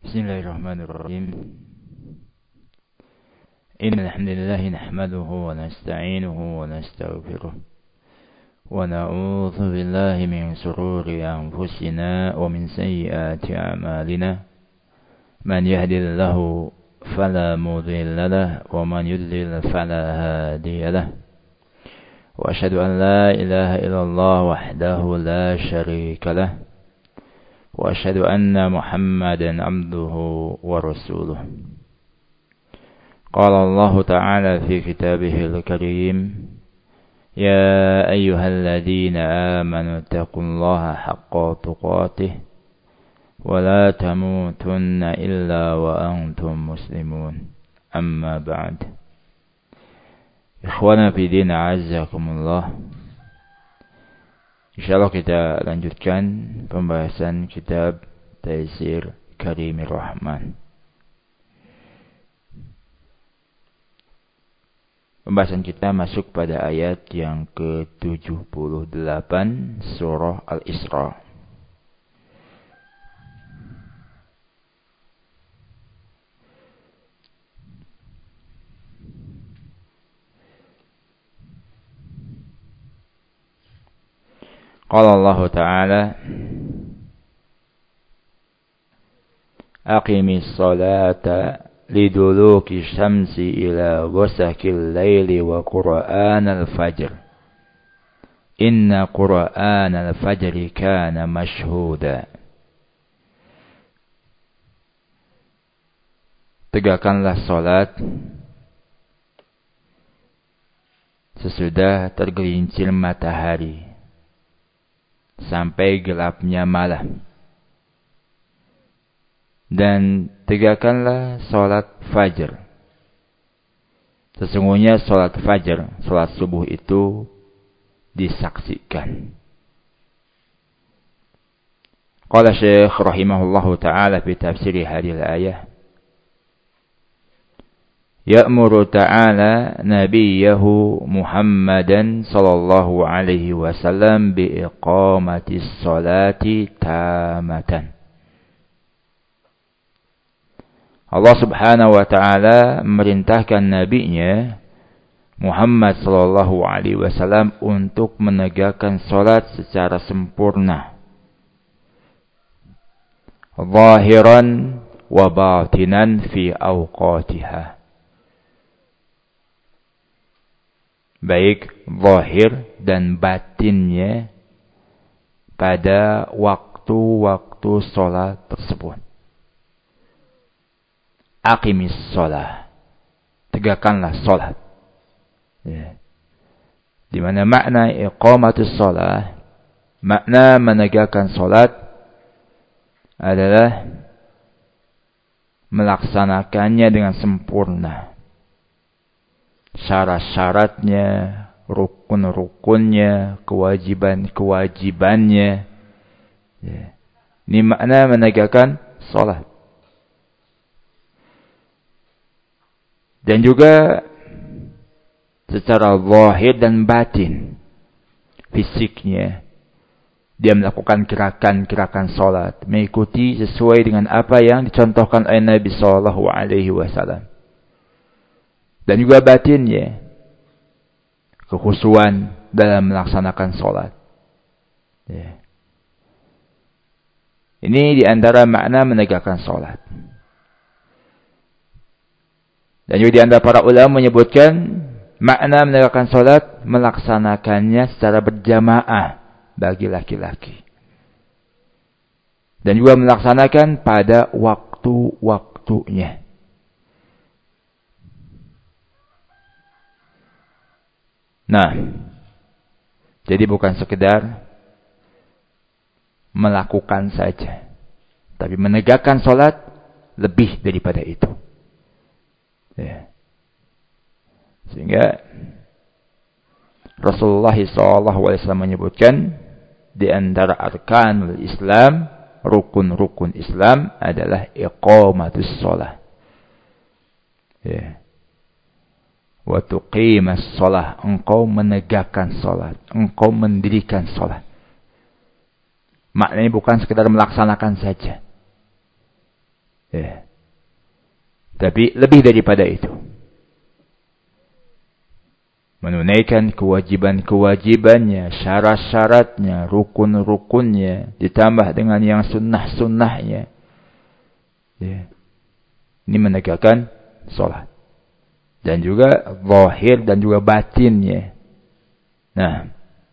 بسم الله الرحمن الرحيم إن الحمد لله نحمده ونستعينه ونستغفره ونعوذ بالله من شرور أنفسنا ومن سيئات أعمالنا من يهد الله فلا مضل له ومن يضلل فلا هادي له وأشهد أن لا إله إلا الله وحده لا شريك له وأشهد أن محمدا عبده ورسوله قال الله تعالى في كتابه الكريم يا أيها الذين آمنوا اتقوا الله حق تقاته ولا تموتن إلا وأنتم مسلمون أما بعد إخوانا في دين أعزكم الله. Insyaallah kita lanjutkan pembahasan kitab Taisir Karimir Rahman. Pembahasan kita masuk pada ayat yang ke-78 surah Al-Isra. Qala Allah Ta'ala Aqimis salata liduluki syamsi ila ghasaqil laili wa qur'anal fajr inna qur'anal fajri kana mashhuda. Tegakkanlah salat sesudah tergelincir matahari sampai gelapnya malam. Dan tegakkanlah salat fajar. Sesungguhnya salat fajar, salat subuh itu disaksikan. Qala Syekh rahimahullahu ta'ala fi tafsiri hadhihi al-ayah Ya'muru ta'ala nabiyahu Muhammadan sallallahu alaihi wasallam biiqamatis salati tamatan. Allah subhanahu wa ta'ala memerintahkan nabinya Muhammad sallallahu alaihi wasallam untuk menegakkan salat secara sempurna, zahiran wa batinan fi awqatiha, baik zahir dan batinnya pada waktu-waktu sholat tersebut. Aqimis sholat, tegakkanlah sholat. Ya. Di mana makna iqamatus sholat, makna menegakkan sholat adalah melaksanakannya dengan sempurna. Syarat-syaratnya, rukun-rukunnya, kewajiban-kewajibannya. Ya. Ini makna menegakkan salat. Dan juga secara zahir dan batin, fisiknya, dia melakukan gerakan-gerakan salat, mengikuti sesuai dengan apa yang dicontohkan oleh Nabi sallallahu alaihi wasallam. Dan juga batinnya, kekhusyuan dalam melaksanakan sholat. Ya. Ini diantara makna menegakkan sholat. Dan juga diantara para ulama menyebutkan makna menegakkan sholat melaksanakannya secara berjamaah bagi laki-laki. Dan juga melaksanakan pada waktu-waktunya. Nah, jadi bukan sekedar melakukan saja, tapi menegakkan sholat lebih daripada itu. Ya. Sehingga Rasulullah SAW menyebutkan di antara arkanul Islam, rukun-rukun Islam adalah iqamatus sholat. Ya. Wa tuqimas shalah, engkau menegakkan salat, engkau mendirikan salat. Maknanya bukan sekedar melaksanakan saja, Ya. Tapi lebih daripada itu, menunaikan kewajiban-kewajibannya, syarat-syaratnya, rukun-rukunnya, ditambah dengan yang sunnah-sunnahnya. Ya. Ini menegakkan sholat. Dan juga zahir dan juga batinnya. Nah,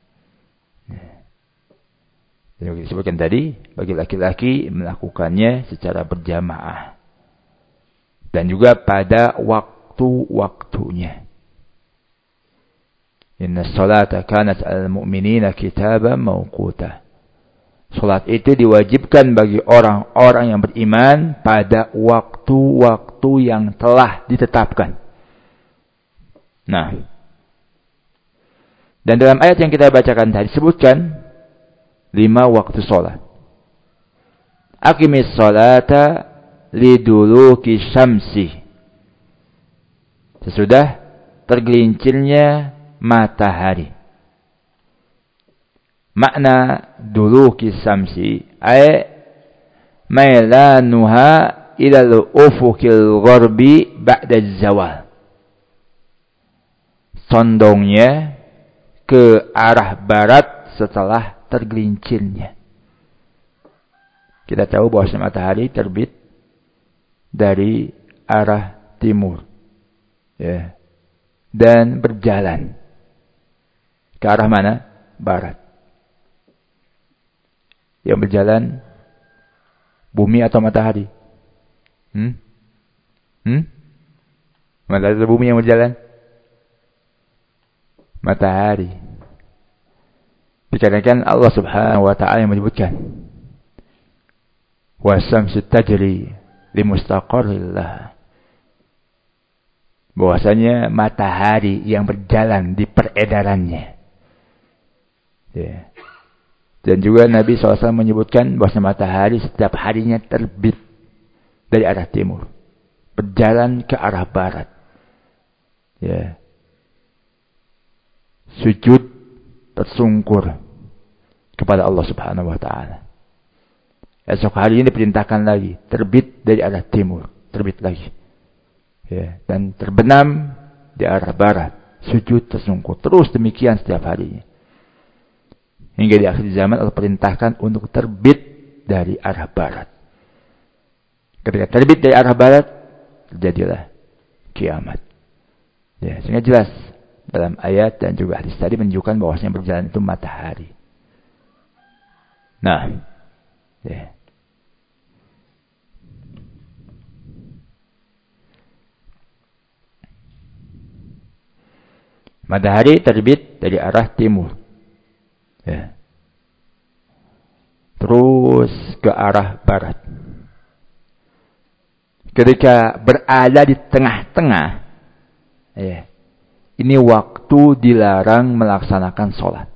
yang disebutkan tadi, bagi laki-laki melakukannya secara berjamaah. Dan juga pada waktu-waktunya. Inna salata kanat al-mu'minina kitaban mawquta. Salat itu diwajibkan bagi orang-orang yang beriman pada waktu-waktu yang telah ditetapkan. Nah, dan dalam ayat yang kita bacakan tadi disebutkan 5 waktu salat. Aqimis salata liduluki syamsi. Sesudah tergelincirnya matahari. Makna duluki syamsi ay mailanuha ila al-ufuqil gharbi ba'da zawal. Condongnya ke arah barat setelah tergelincirnya. Kita tahu bahwa matahari terbit dari arah timur. Ya. Dan berjalan ke arah mana? Barat. Yang berjalan bumi atau matahari? Matahari atau bumi yang berjalan? Matahari. Dikarenakan Allah Subhanahu wa taala yang menyebutkan wasyamsu tajri limustaqarrillah. Bahwasanya matahari yang berjalan di peredarannya. Ya. Dan juga Nabi SAW menyebutkan bahwa matahari setiap harinya terbit dari arah timur, berjalan ke arah barat. Ya. Sujud tersungkur kepada Allah Subhanahu wa taala. Esok hari ini diperintahkan lagi terbit dari arah timur, terbit lagi. Ya, dan terbenam di arah barat, sujud tersungkur. Terus demikian setiap harinya. Hingga di akhir zaman Allah perintahkan untuk terbit dari arah barat. Ketika terbit dari arah barat, terjadilah kiamat. Ya, sehingga jelas dalam ayat dan juga hadis tadi menunjukkan bahwasanya berjalan itu matahari. Nah, ya. Matahari terbit dari arah timur. Ya. Terus ke arah barat. Ketika berada di tengah-tengah, ya, ini waktu dilarang melaksanakan sholat.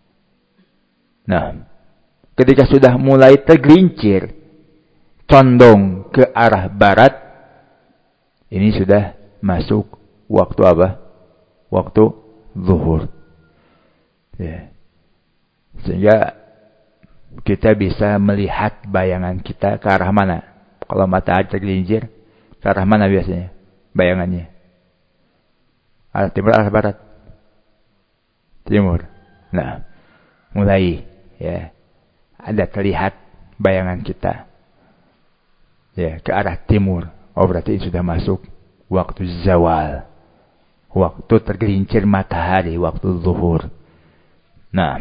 Nah, ketika sudah mulai tergelincir, condong ke arah barat, ini sudah masuk waktu apa? Waktu zuhur. Ya. Sehingga kita bisa melihat bayangan kita ke arah mana. Kalau matahari tergelincir, ke arah mana biasanya bayangannya? Arah timur, arah barat? Timur. Nah, mulai ya ada terlihat bayangan kita ya ke arah timur. Oh, berarti sudah masuk waktu zawal. Waktu tergelincir matahari, waktu zuhur. Nah,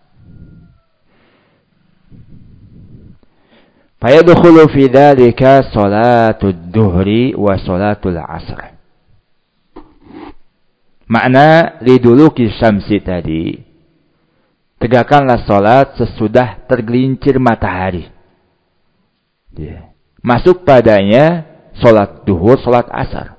fayadkhulu fi dzalika salatul dhuhri wa salatul asr. Makna liduluki syamsi tadi, tegakkanlah salat sesudah tergelincir matahari. Ya. Masuk padanya salat duhur, salat asar.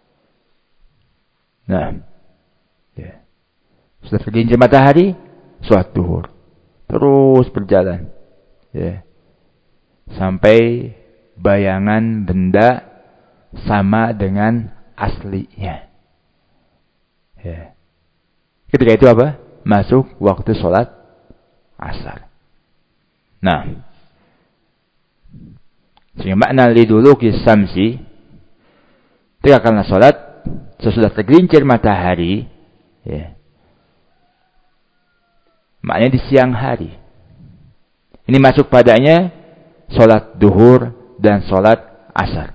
Nah, ya. Sudah tergelincir matahari, salat duhur. Terus berjalan. Ya. Sampai bayangan benda sama dengan aslinya. Ya. Ketika itu apa? Masuk waktu sholat asar. Nah, Sehingga makna liduluki samsi, tegakkanlah salat sesudah tergelincir matahari, ya. Maknanya di siang hari. Ini masuk padanya salat duhur dan salat asar.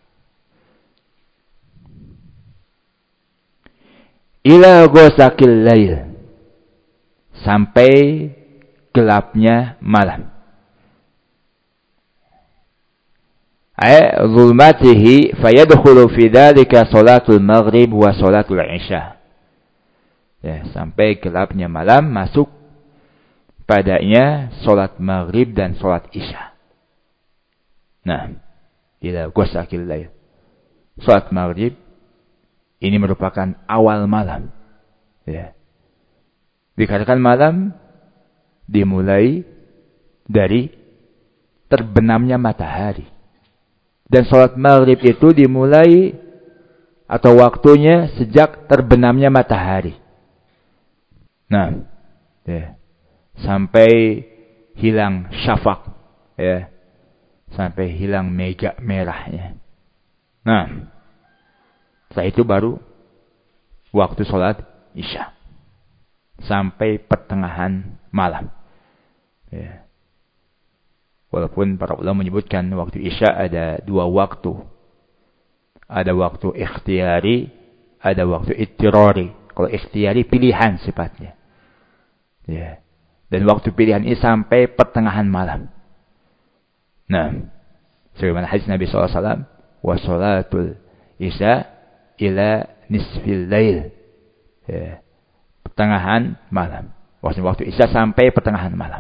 Ila ghosakil lail, sampai gelapnya malam. Ay zulmatihi fayadkhulu fi dzalika salatul maghrib wa salatul isya. Ya, sampai gelapnya malam masuk padanya salat maghrib dan salat isya. Nah, ila ghosakil lail. Salat maghrib ini merupakan awal malam. Ya. Dikatakan malam dimulai dari terbenamnya matahari. Dan sholat maghrib itu dimulai atau waktunya sejak terbenamnya matahari. Nah, ya. Sampai hilang syafaq, ya. Sampai hilang mega merahnya. Nah, setelah itu baru waktu sholat isya. Sampai pertengahan malam. Ya. Walaupun para ulama menyebutkan waktu isya ada dua waktu. Ada waktu ikhtiyari, ada waktu ittirari. Kalau ikhtiyari pilihan sifatnya. Ya. Dan waktu pilihan ini sampai pertengahan malam. Nah, sebagaimana hadis Nabi SAW, wa sholatul isya ila nisfil lail. Ya. Pertengahan malam. Waktu isya sampai pertengahan malam.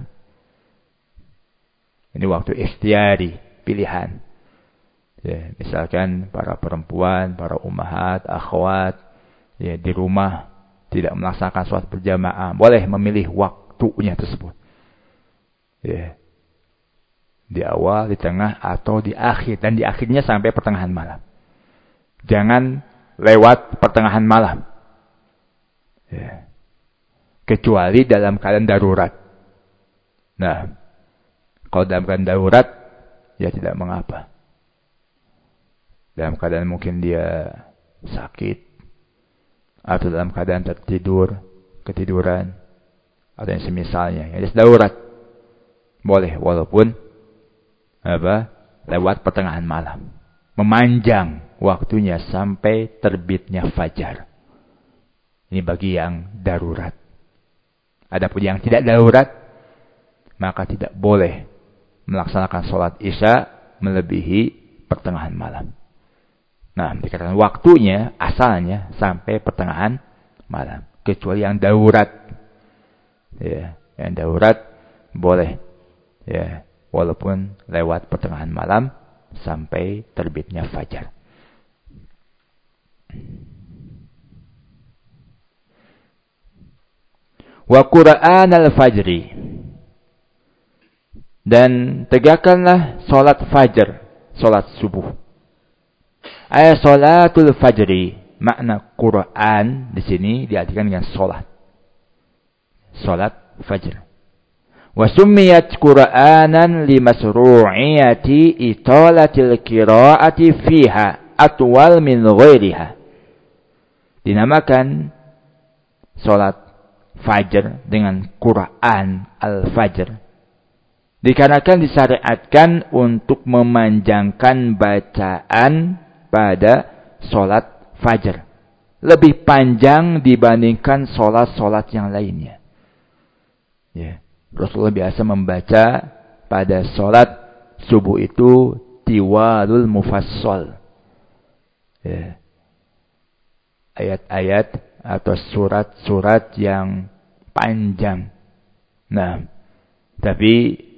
Ini waktu ikhtiari, pilihan. Ya, misalkan para perempuan, para ummahat, akhwat, ya, di rumah tidak melaksanakan sholat berjamaah, boleh memilih waktunya tersebut. Ya. Di awal, di tengah, atau di akhir. Dan di akhirnya sampai pertengahan malam. Jangan lewat pertengahan malam. Ya. Kecuali dalam keadaan darurat. Nah, kalau dalam keadaan darurat, ya tidak mengapa. Dalam keadaan mungkin dia sakit, atau dalam keadaan tertidur, ketiduran, atau yang semisalnya. Yang darurat, boleh walaupun lewat pertengahan malam. Memanjang waktunya sampai terbitnya fajar. Ini bagi yang darurat. Adapun yang tidak darurat, maka tidak boleh melaksanakan sholat isya melebihi pertengahan malam. Nah, dikatakan waktunya asalnya sampai pertengahan malam. Kecuali yang darurat. Ya, yang darurat boleh. Ya, walaupun lewat pertengahan malam sampai terbitnya fajar. Wa Qur'an al-fajri. Dan tegakkanlah solat fajar, solat subuh. Ayat solatul fajri, makna Quran di sini diartikan dengan solat. Solat fajar. Wa summiyat Qur'anan limasru'iyati italatil qira'ati fiha atwal min ghairiha. Dinamakan solat fajar dengan Quran al-fajr. Dikarenakan disyariatkan untuk memanjangkan bacaan pada solat fajar. Lebih panjang dibandingkan solat-solat yang lainnya. Ya. Rasulullah biasa membaca pada solat subuh itu tiwalul mufassal. Ya. Ayat-ayat atau surat-surat yang panjang. Nah, tapi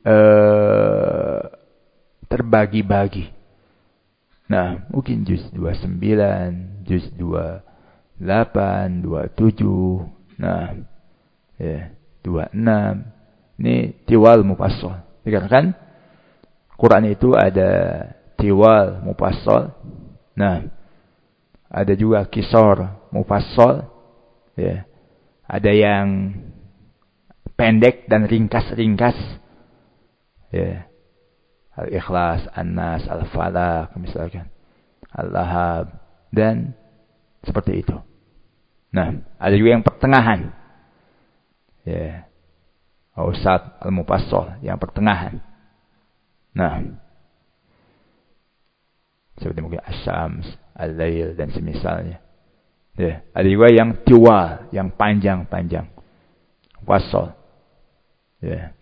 terbagi-bagi. Nah, mungkin juz 29, juz 28, 27, nah, ya, 26. Ini tiwal mufassal. Dikatakan Quran itu ada tiwal mufassal. Nah, ada juga kisar mufassal. Ya. Ada yang pendek dan ringkas-ringkas. Ya. Al-Ikhlas, An-Nas, Al-Falaq, misalkan. Al-Lahab. Dan seperti itu. Nah, ada juga yang pertengahan. Ya. Ausat, Al-Mufassal, yang pertengahan. Nah. Seperti mungkin As-Syams, Al-Lail, dan semisalnya. Ya. Ada juga yang tiwal, yang panjang-panjang. Mufassal. Ya.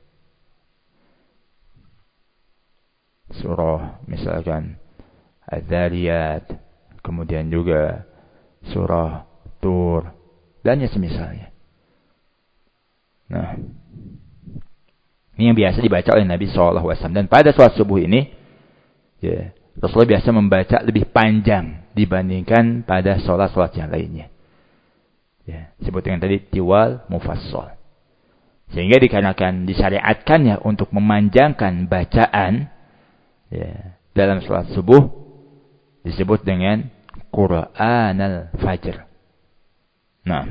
Surah, misalkan Al-Dhariyat, kemudian juga surah Tur, dan yang semisalnya. Nah, ini yang biasa dibaca oleh Nabi SAW. Dan pada sholat subuh ini, ya, Rasulullah biasa membaca lebih panjang dibandingkan pada sholat-sholat yang lainnya. Ya, sebut dengan tadi tiwal mufassal. Sehingga dikarenakan disyariatkannya untuk memanjangkan bacaan, ya, dalam sholat subuh disebut dengan Qur'an al-Fajr. Nah,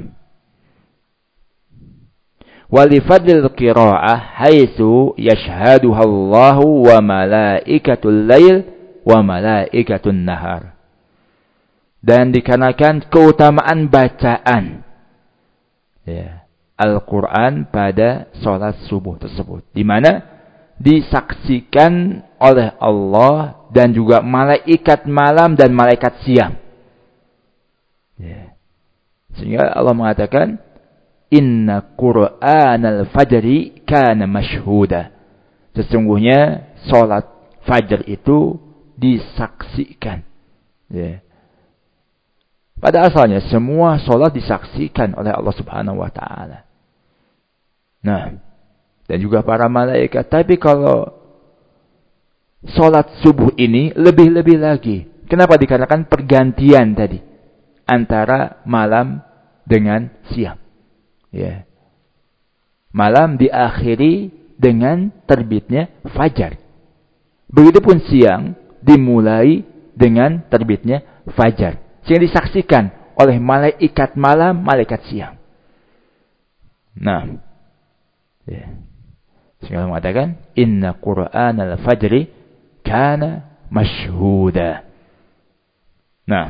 walifadlil qira'ah haitsu yashhaduha Allahu wa malaikatul lail wa malaikatun nahar. Dan dikarenakan keutamaan bacaan, ya, Al-Quran pada sholat subuh tersebut, di mana disaksikan oleh Allah dan juga malaikat malam dan malaikat siang. Ya. Sehingga Allah mengatakan, Inna Qur'anal Fajri kana mashhuda. Sesungguhnya sholat Fajar itu disaksikan. Ya. Pada asalnya semua sholat disaksikan oleh Allah Subhanahu Wa Taala. Nah, dan juga para malaikat. Tapi kalau sholat subuh ini lebih-lebih lagi. Kenapa? Dikarenakan pergantian tadi antara malam dengan siang. Ya. Malam diakhiri dengan terbitnya fajar. Begitupun siang dimulai dengan terbitnya fajar. Sehingga disaksikan oleh malaikat malam, malaikat siang. Nah, ya. Sehingga Allah mengatakan, Inna Qur'anal Fajri kana mashhuda. Nah,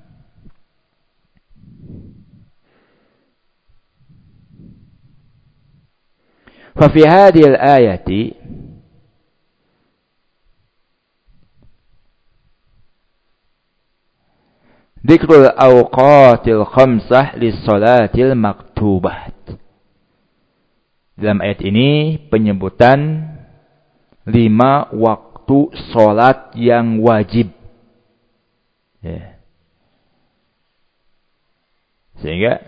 ففي هذه الآية ذكر الأوقات الخمسة للصلاة المكتوبة. Dalam ayat ini penyebutan 5 waktu sholat yang wajib. Ya. Sehingga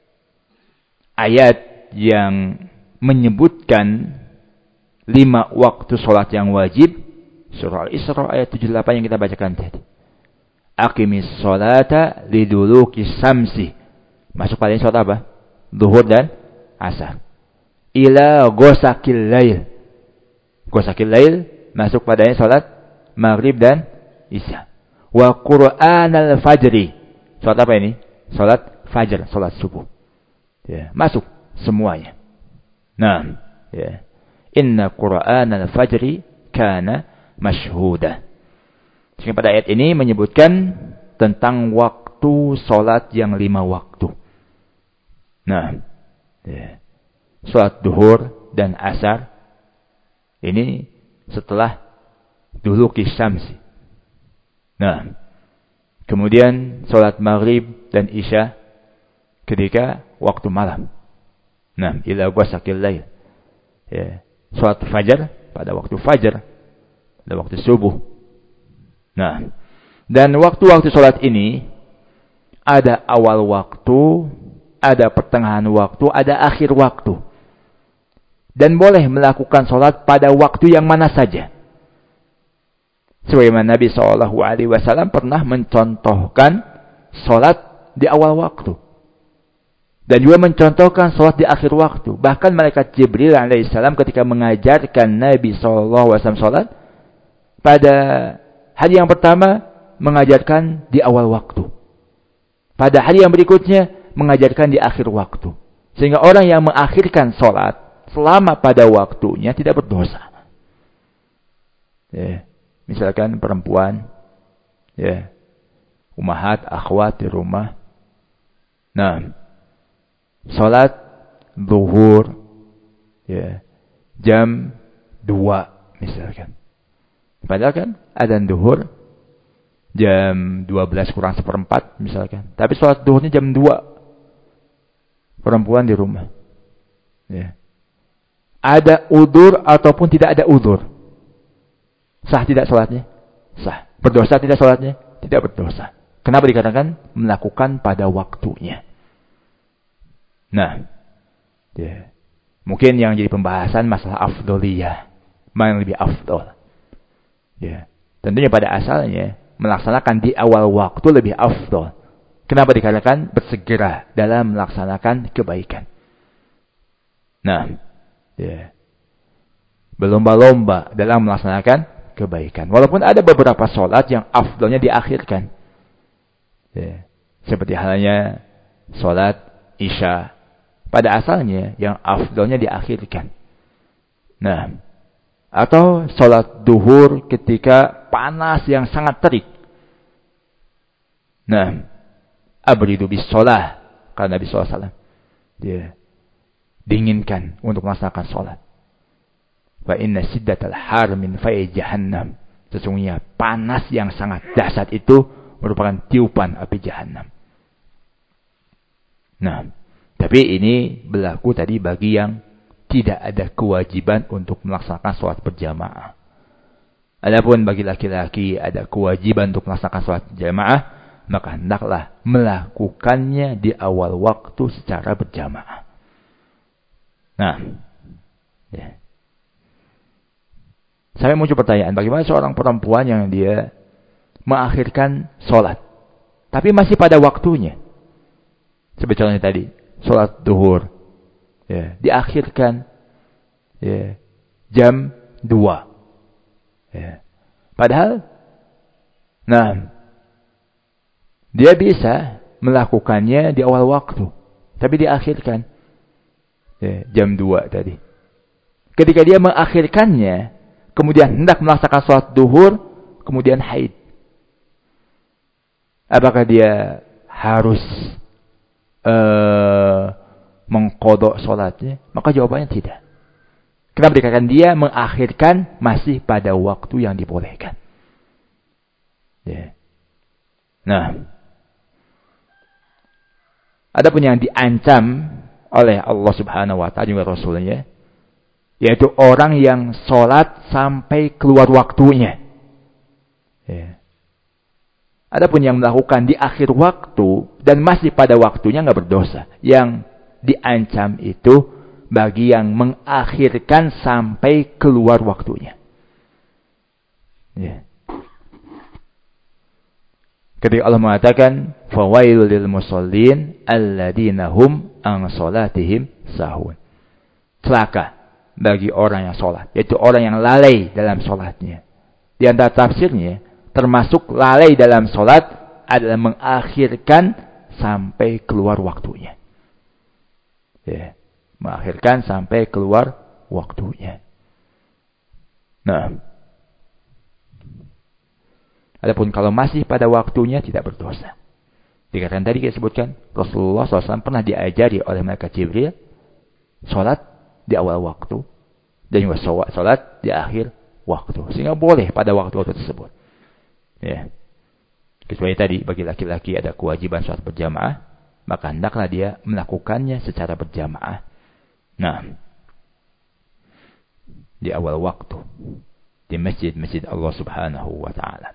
ayat yang menyebutkan 5 waktu sholat yang wajib, surah Al-Isra ayat 78 yang kita bacakan tadi. Aqimis sholata liduluki samsi. Masuk pada ini sholat apa? Zuhur dan asar. Ila ghosakil lail. Ghosakil lail masuk padanya sholat maghrib dan isya. Wa Qur'anal fajri. Sholat apa ini? Sholat fajar, sholat subuh. Ya, masuk semuanya. Nah, ya. Inna Qur'anal fajri kana mashhuda. Sehingga pada ayat ini menyebutkan tentang waktu sholat yang 5 waktu. Nah, ya. Sholat duhur dan asar ini setelah duluki syamsi. Nah, kemudian sholat maghrib dan isya ketika waktu malam. Nah, ila ghasaqil lail. Ya, sholat fajar pada waktu fajar, pada waktu subuh. Nah, dan waktu-waktu sholat ini ada awal waktu, ada pertengahan waktu, ada akhir waktu. Dan boleh melakukan sholat pada waktu yang mana saja. Sebagaimana Nabi SAW pernah mencontohkan sholat di awal waktu. Dan juga mencontohkan sholat di akhir waktu. Bahkan malaikat Jibril alaihissalam ketika mengajarkan Nabi SAW sholat, pada hari yang pertama mengajarkan di awal waktu. Pada hari yang berikutnya mengajarkan di akhir waktu. Sehingga orang yang mengakhirkan sholat selama pada waktunya tidak berdosa. Ya. Misalkan perempuan, ya, ummahat, akhwat di rumah. Nah, salat zuhur, ya, jam 2 misalkan. Padahal kan adzan zuhur jam 12 kurang seperempat misalkan. Tapi salat zuhurnya jam 2. Perempuan di rumah. Ya. Ada udzur ataupun tidak ada udzur. Sah tidak salatnya? Sah. Berdosa tidak salatnya? Tidak berdosa. Kenapa dikatakan melakukan pada waktunya? Nah, ya. Mungkin yang jadi pembahasan masalah afdoliyah. Mana yang lebih afdol? Ya. Tentunya pada asalnya melaksanakan di awal waktu lebih afdol. Kenapa dikatakan bersegera dalam melaksanakan kebaikan? Nah, ya. Berlomba-lomba dalam melaksanakan kebaikan. Walaupun ada beberapa sholat yang afdolnya diakhirkan. Ya. Seperti halnya sholat isya. Pada asalnya yang afdolnya diakhirkan. Nah, atau sholat duhur ketika panas yang sangat terik. Nah, abridu bis sholah. Karena Nabi SAW dia dinginkan untuk melaksanakan sholat. Fa inna siddatal har min fa'i jahannam. Sesungguhnya panas yang sangat dahsyat itu merupakan tiupan api jahannam. Nah, tapi ini berlaku tadi bagi yang tidak ada kewajiban untuk melaksanakan sholat berjamaah. Adapun bagi laki-laki ada kewajiban untuk melaksanakan sholat berjamaah, maka hendaklah melakukannya di awal waktu secara berjamaah. Nah, ya. Saya muncul pertanyaan, bagaimana seorang perempuan yang dia mengakhirkan sholat, tapi masih pada waktunya? Seperti contohnya tadi, sholat duhur, ya, diakhirkan, ya, jam 2. Ya. Padahal, nah, dia bisa melakukannya di awal waktu, tapi diakhirkan, ya, jam 2 tadi. Ketika dia mengakhirkannya, kemudian hendak melaksanakan sholat duhur, kemudian haid. Apakah dia harus mengqadha sholatnya? Maka jawabannya tidak. Kenapa dikatakan dia mengakhirkan masih pada waktu yang dibolehkan? Ya. Nah, adapun yang diancam oleh Allah Subhanahu wa Ta'ala juga Rasulnya, yaitu orang yang sholat sampai keluar waktunya. Ya. Adapun yang melakukan di akhir waktu dan masih pada waktunya nggak berdosa. Yang diancam itu bagi yang mengakhirkan sampai keluar waktunya. Ya. Ketika Allah mengatakan, "Fawailul lil musallin alladzina hum an salatihim sahun." Celaka bagi orang yang sholat, yaitu orang yang lalai dalam sholatnya. Di antara tafsirnya, termasuk lalai dalam sholat adalah mengakhirkan sampai keluar waktunya. Ya, mengakhirkan sampai keluar waktunya. Nah, adapun kalau masih pada waktunya tidak berdosa. Dikatakan tadi kita sebutkan, Rasulullah SAW pernah diajari oleh malaikat Jibril sholat di awal waktu dan juga sholat di akhir waktu, sehingga boleh pada waktu-waktu tersebut. Ya. Kecuali tadi bagi laki-laki ada kewajiban sholat berjamaah, maka hendaklah dia melakukannya secara berjamaah. Nah, di awal waktu di masjid-masjid Allah Subhanahu wa Ta'ala.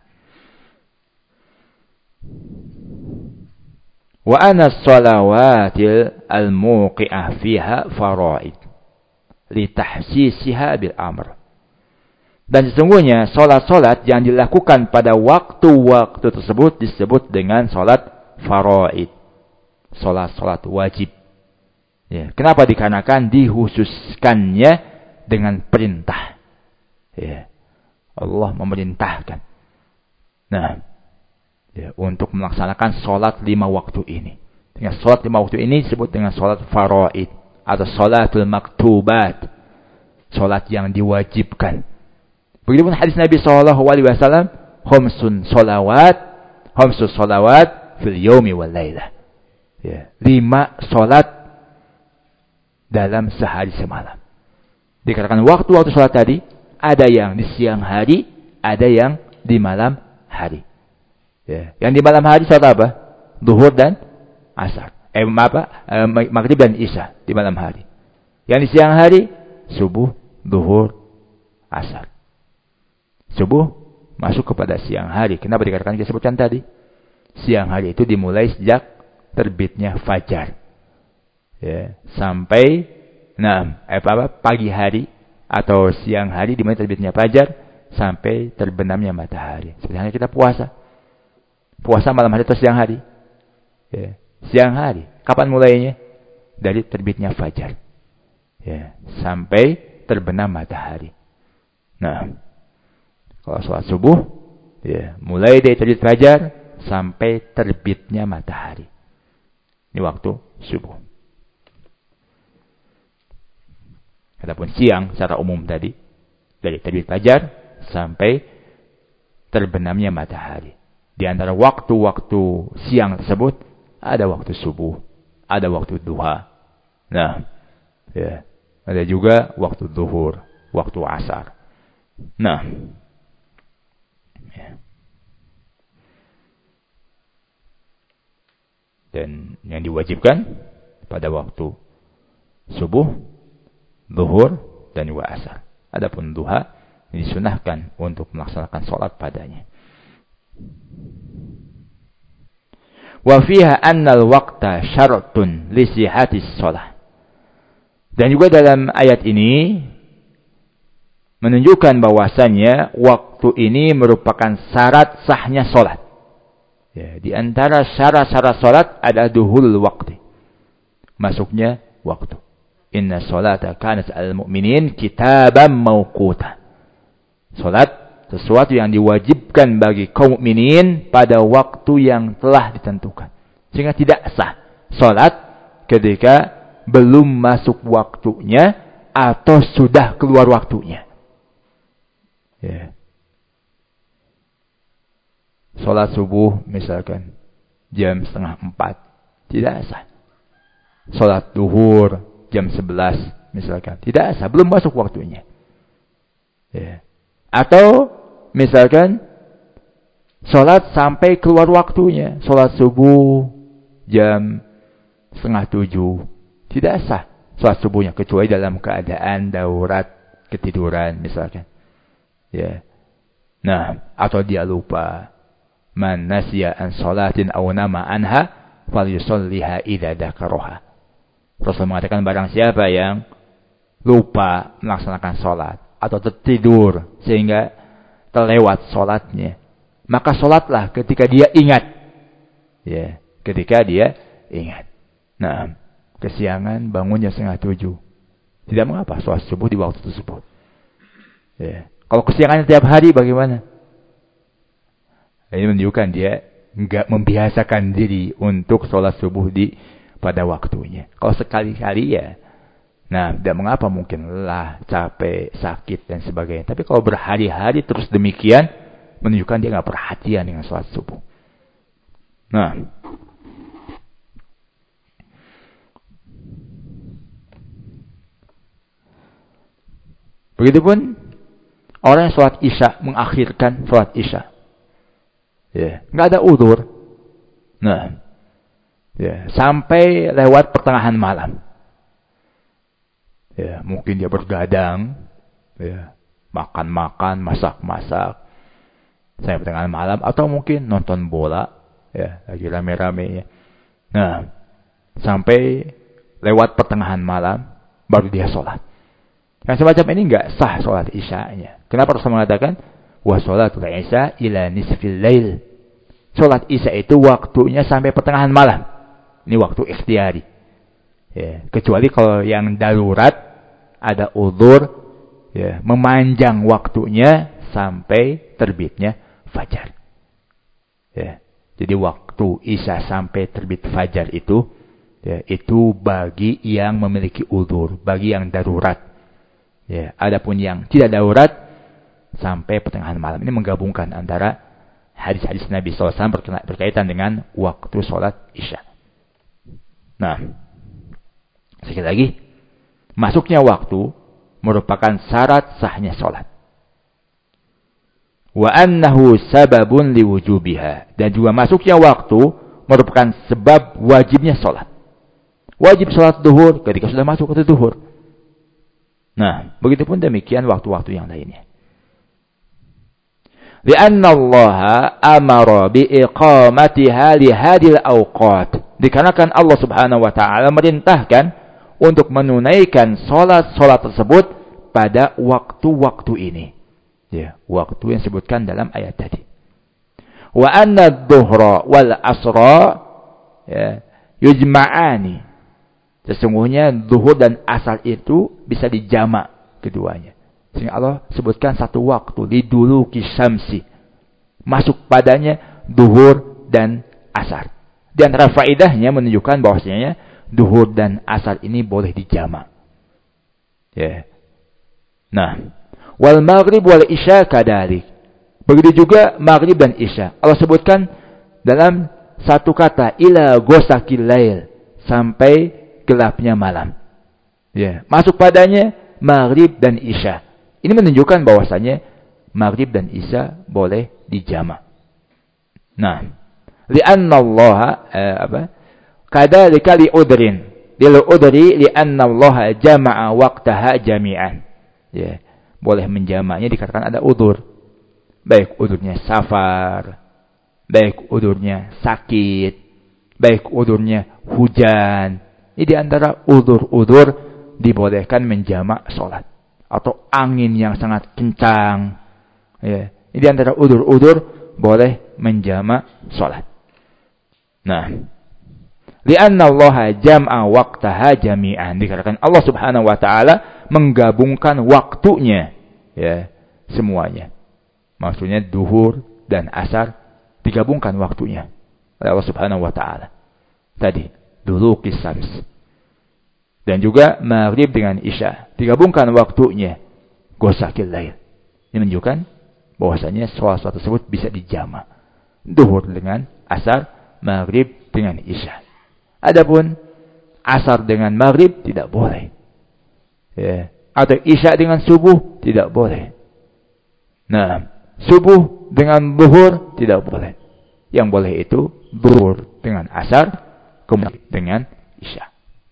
Wa ana shalawatil al-muqi'ah fiha faraid li tahsisiha bil amr. Dan sesungguhnya solat-solat yang dilakukan pada waktu-waktu tersebut disebut dengan solat faraid. Solat-solat wajib. Ya. Kenapa dikarenakan dihususkannya dengan perintah. Ya. Allah memerintahkan. Nah, ya, untuk melaksanakan solat 5 waktu ini. Dengan solat 5 waktu ini disebut dengan solat faraid atau solatul maktubat. Solat yang diwajibkan. Begitupun hadis Nabi SAW, khamsus salawat fil yaumi wal lailah. Ya, 5 salat dalam sehari semalam. Dikatakan waktu-waktu salat tadi, ada yang di siang hari, ada yang di malam hari. Ya, yang di malam hari salat apa? Zuhur dan asar. Maghrib dan isya di malam hari. Yang di siang hari, subuh, zuhur, asar. Subuh masuk kepada siang hari. Kenapa dikatakan kita sebutkan tadi? Siang hari itu dimulai sejak terbitnya fajar. Ya, sampai pagi hari atau siang hari dimulai terbitnya fajar sampai terbenamnya matahari. Sebenarnya kita puasa. Puasa malam hari atau siang hari? Ya, siang hari. Kapan mulainya? Dari terbitnya fajar. Ya, sampai terbenam matahari. Nah, kalau sholat subuh, ya, mulai dari terbit fajar sampai terbitnya matahari. Ini waktu subuh. Adapun siang secara umum tadi, dari terbit fajar sampai terbenamnya matahari. Di antara waktu-waktu siang tersebut, ada waktu subuh, ada waktu duha. Nah, ya, ada juga waktu zuhur, waktu asar. Nah, ya. Dan yang diwajibkan pada waktu subuh, zuhur, dan juga asar. Adapun duha disunahkan untuk melaksanakan sholat padanya. Wa fiha annal waqta syaratun li sihatis shalah. Dan juga dalam ayat ini menunjukkan bahwasannya waktu ini merupakan syarat sahnya sholat. Ya, di antara syarat-syarat sholat ada duhul waktu, masuknya waktu. Inna sholata kanat al mu'minin kitaban mawquta. Sholat sesuatu yang diwajibkan bagi kaum mukminin pada waktu yang telah ditentukan. Sehingga tidak sah sholat ketika belum masuk waktunya atau sudah keluar waktunya. Ya. Sholat subuh misalkan jam 3:30 tidak sah. Sholat duhur jam 11 misalkan tidak sah, belum masuk waktunya. Ya. Atau misalkan sholat sampai keluar waktunya, sholat subuh jam 6:30 tidak sah sholat subuhnya kecuali dalam keadaan darurat ketiduran misalkan. Ya. Nah, atau dia lupa. Man nasiya an sholatin aw nama anha falyusalliha idza dzakaraha. Rasul mengatakan barang siapa yang lupa melaksanakan sholat atau tertidur sehingga terlewat sholatnya, maka sholatlah ketika dia ingat. Ya, ketika dia ingat. Nah, kesiangan bangunnya 6:30. Tidak mengapa sholat subuh di waktu tersebut. Ya. Kalau kesiangannya tiap hari bagaimana? Ini menunjukkan dia enggak membiasakan diri untuk sholat subuh pada waktunya. Kalau sekali-kali ya, nah tidak mengapa, mungkin lelah, capek, sakit dan sebagainya. Tapi kalau berhari-hari terus demikian, menunjukkan dia enggak perhatian dengan sholat subuh. Nah, begitupun orang yang sholat isya mengakhirkan sholat isya. Ya, nggak ada udzur. Nah, ya, sampai lewat pertengahan malam. Ya, mungkin dia bergadang, ya, makan-makan, masak-masak sampai pertengahan malam, atau mungkin nonton bola, ya, lagi rame-ramenya. Nah, sampai lewat pertengahan malam baru dia sholat. Yang semacam ini nggak sah sholat isya'nya. Kenapa Rasul mengatakan wa sholatul isya ila nisfil lail. Sholat isya itu waktunya sampai pertengahan malam. Ini waktu ikhtiari. Ya, kecuali kalau yang darurat ada udzur, ya, memanjang waktunya sampai terbitnya fajar. Ya, jadi waktu isya sampai terbit fajar itu, ya, itu bagi yang memiliki udzur, bagi yang darurat. Ya, adapun yang tidak darurat, sampai pertengahan malam. Ini menggabungkan antara hadis-hadis Nabi SAW berkaitan dengan waktu sholat Isya. Nah, sekali lagi, masuknya waktu merupakan syarat sahnya sholat. Wa annahu sababun liwujubiha. Dan juga masuknya waktu merupakan sebab wajibnya sholat. Wajib sholat duhur ketika sudah masuk waktu duhur. Nah, begitupun demikian waktu-waktu yang lainnya. Lianna Allah amara biiqamatiha lihadil awqat. Dikarenakan Allah Subhanahu wa taala merintahkan untuk menunaikan salat-salat tersebut pada waktu-waktu ini. Ya, waktu yang disebutkan dalam ayat tadi. Wa anna adh-dhuhra wal asra ya, yujma'ani. Sesungguhnya zuhur dan asar itu bisa dijamak keduanya. Sehingga Allah sebutkan satu waktu liduluki syamsi. Masuk padanya zuhur dan asar. Di antara faedahnya menunjukkan bahwasanya zuhur dan asar ini boleh dijamak. Ya. Nah, wal maghrib wal isya kadalik. Begitu juga maghrib dan isya. Allah sebutkan dalam satu kata ila ghosakil lail, sampai gelapnya malam. Ya, masuk padanya maghrib dan isya. Ini menunjukkan bahwasanya maghrib dan isya boleh dijamak. Nah, li'anna Allah kadzalika li'udrin. Lil udri li'anna Allah jama'a waqtaha jami'an. Ya, boleh menjamaknya dikatakan ada udzur. Baik udzurnya safar, baik udzurnya sakit, baik udzurnya hujan. Ini di antara udzur-udzur dibolehkan menjamak sholat. Atau angin yang sangat kencang. Ya. Ini di antara udzur-udzur boleh menjamak sholat. Nah, li'anna Allah jam'a waqtaha jami'an. Dikatakan Allah Subhanahu wa taala menggabungkan waktunya, ya, semuanya. Maksudnya duhur dan asar digabungkan waktunya oleh Allah Subhanahu wa taala. Tadi dulu kisams. Dan juga maghrib dengan isya digabungkan waktunya ghosakil lail. Ini menunjukkan bahwasanya sholat tersebut bisa dijamak. Duhur dengan asar, maghrib dengan isya. Adapun asar dengan maghrib tidak boleh. Ya. Atau isya dengan subuh tidak boleh. Nah, subuh dengan duhur tidak boleh. Yang boleh itu duhur dengan asar, kemudian dengan isya.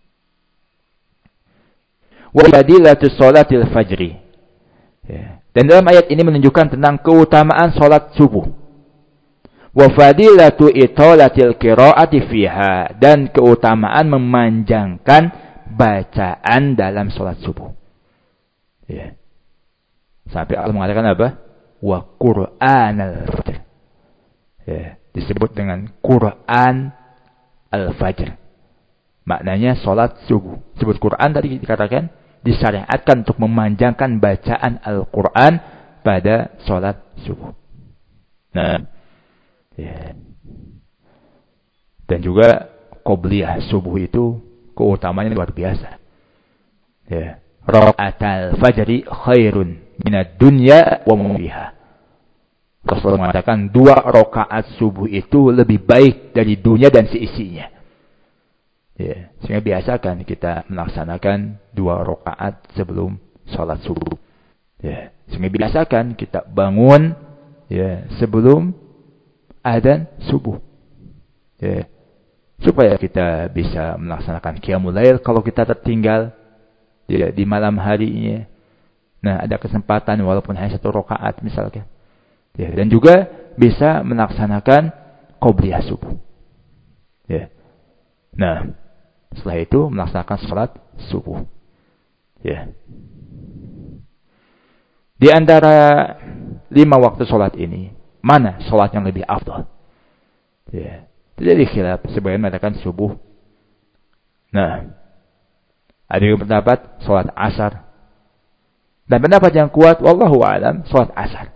Wa fadilatu sholatil fajri. Ya. Dan dalam ayat ini menunjukkan tentang keutamaan salat subuh. Wa fadilatu italatil qiraati fiha, dan keutamaan memanjangkan bacaan dalam salat subuh. Ya. Sampai Allah mengatakan apa? Wa Qur'anal fajr. Ya, disebut dengan Quran al-fajr. Maknanya salat subuh. Sebut Quran tadi dikatakan disyariatkan untuk memanjangkan bacaan Al-Quran pada salat subuh. Nah, ya. Dan juga qobliyah subuh itu keutamanya luar biasa. Ya. Raka'atal fajri khairun minad dunya wa ma fiha. Rasulullah mengatakan 2 rakaat subuh itu lebih baik dari dunia dan seisinya. Ya, sehingga biasakan kita melaksanakan 2 rakaat sebelum sholat subuh. Ya, sehingga biasakan kita bangun ya sebelum adzan subuh. Ya, supaya kita bisa melaksanakan qiyamul lail kalau kita tertinggal ya, di malam harinya. Nah, ada kesempatan walaupun hanya 1 rakaat misalkan. Ya, dan juga bisa melaksanakan qobliyah subuh. Ya. Nah, setelah itu melaksanakan salat subuh. Ya. Di antara 5 waktu salat ini, mana salat yang lebih afdal? Ya. Terjadi khilaf, sebagian mengatakan subuh. Nah, ada yang pendapat salat asar. Dan pendapat yang kuat, wallahu a'lam, salat asar.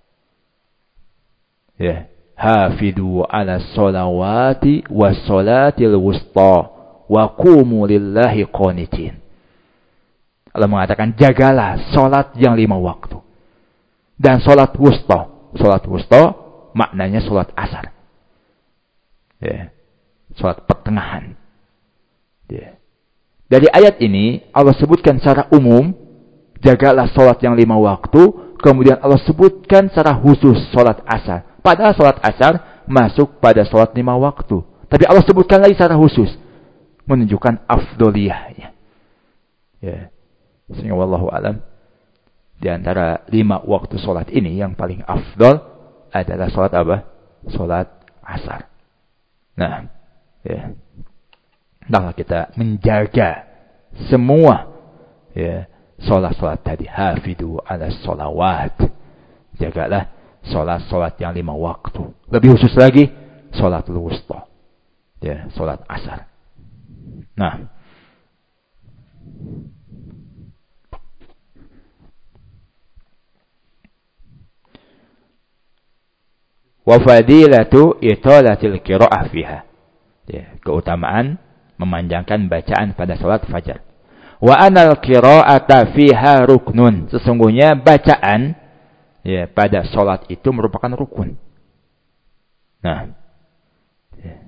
Ya, hafidu ala sholawati was sholatil wusta wa qumu lillahi qanitin. Allah mengatakan jagalah salat yang 5 waktu. Dan sholat wusta. Sholat wusta maknanya sholat asar. Ya. Sholat pertengahan. Ya. Dari ayat ini Allah sebutkan secara umum, jagalah sholat yang 5 waktu. Kemudian Allah sebutkan secara khusus sholat asar. Padahal sholat asar masuk pada sholat 5 waktu. Tapi Allah sebutkan lagi secara khusus, menunjukkan afdoliyahnya. Ya. Sehingga wallahu alam, di antara 5 waktu sholat ini yang paling afdol adalah sholat apa? Sholat asar. Nah, ya. Nah, kita menjaga semua ya, sholat-sholat tadi. Hafidhu ala sholawat. Jagalah sholat-sholat yang 5 waktu. Lebih khusus lagi, sholat wusta. Ya, sholat asar. Nah, wa fadilatu italatil qira'ah fiha. Ya, keutamaan memanjangkan bacaan pada salat fajar. Wa anal qira'ata fiha ruknun. Sesungguhnya bacaan ya pada salat itu merupakan rukun. Nah. Ya.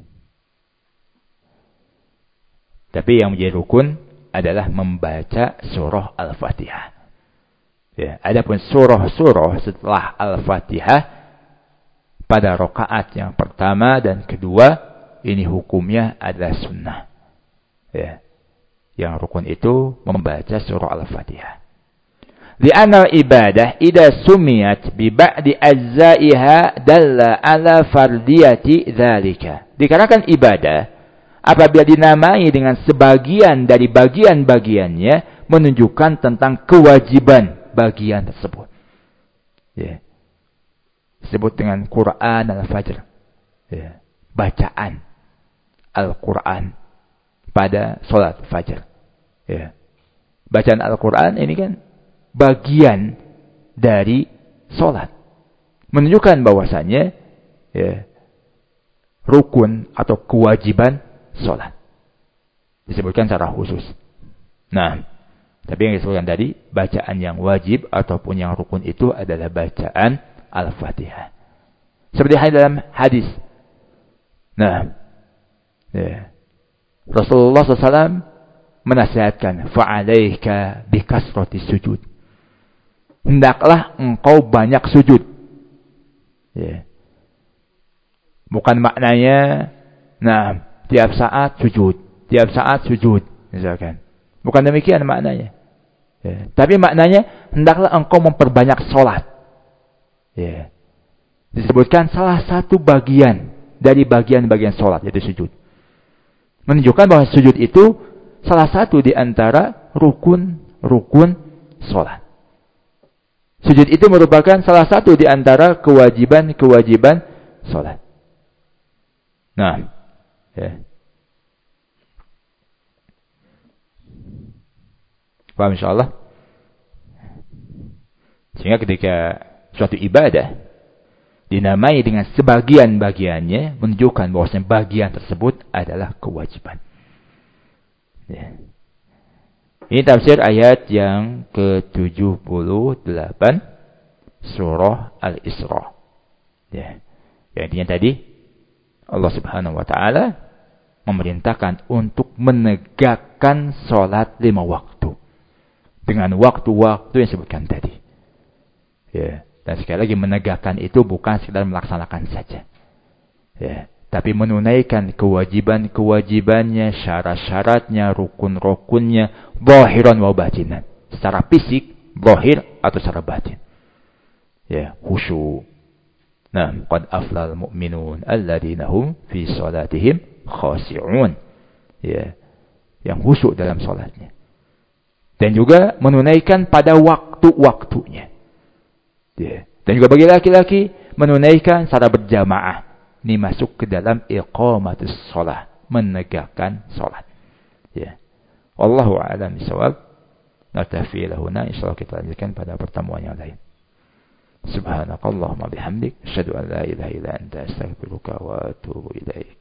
Tapi yang menjadi rukun adalah membaca surah Al-Fatihah. Ya, adapun surah-surah setelah Al-Fatihah pada rakaat yang pertama dan kedua ini hukumnya adalah sunnah. Ya. Yang rukun itu membaca surah Al-Fatihah. Li'anna ibadah idza sumiyat bi ba'di ajza'iha dalla ala fardiyati dzalika. Dikarenakan ibadah apabila dinamai dengan sebagian dari bagian-bagiannya menunjukkan tentang kewajiban bagian tersebut. Ya. Disebut dengan Quran al-Fajr. Ya. Bacaan Al-Quran pada sholat fajar. Ya. Bacaan Al-Quran ini kan bagian dari sholat. Menunjukkan bahwasannya ya, rukun atau kewajiban sholat. Disebutkan secara khusus. Nah, tapi yang disebutkan tadi, bacaan yang wajib ataupun yang rukun itu adalah bacaan Al-Fatihah. Seperti dalam hadis. Nah, ya. Rasulullah SAW menasihatkan, fa'alaika bikasrati sujud. Hendaklah engkau banyak sujud. Ya. Bukan maknanya, nah, tiap saat sujud, misalkan. Bukan demikian maknanya. Ya. Tapi maknanya, hendaklah engkau memperbanyak sholat. Ya. Disebutkan salah satu bagian dari bagian-bagian sholat, yaitu sujud. Menunjukkan bahwa sujud itu salah satu di antara rukun sholat. Sujud itu merupakan salah satu di antara kewajiban sholat. Nah, ya. Paham insyaallah? Sehingga ketika suatu ibadah dinamai dengan sebagian-bagiannya, menunjukkan bahwasanya bagian tersebut adalah kewajiban. Ya. Ini tafsir ayat yang ke-78 surah Al-Isra. Ya. Yang intinya tadi, Allah Subhanahu wa taala memerintahkan untuk menegakkan salat 5 waktu dengan waktu-waktu yang disebutkan tadi. Ya. Dan sekali lagi menegakkan itu bukan sekedar melaksanakan saja. Ya, tapi menunaikan kewajiban-kewajibannya, syarat-syaratnya, rukun-rukunnya, zahiran wa batinan. Secara fisik, zahir atau secara batin. Ya, khusyuk. Nah, qad aflal mu'minun alladzina hum fi salatihim khashi'un. Ya, yang khusyuk dalam salatnya. Dan juga menunaikan pada waktu-waktunya. Ya. Dan juga bagi laki-laki menunaikan secara berjamaah. Ini masuk ke dalam iqamatus shalah, menegakkan salat. Ya. Wallahu a'lam bishawab. Naktafi lahuna, insyaallah kita lanjutkan pada pertemuan yang lain. Subhanakallahumma bihamdik, asyhadu an la ilaha illa anta, astaghfiruka wa atubu ilaik.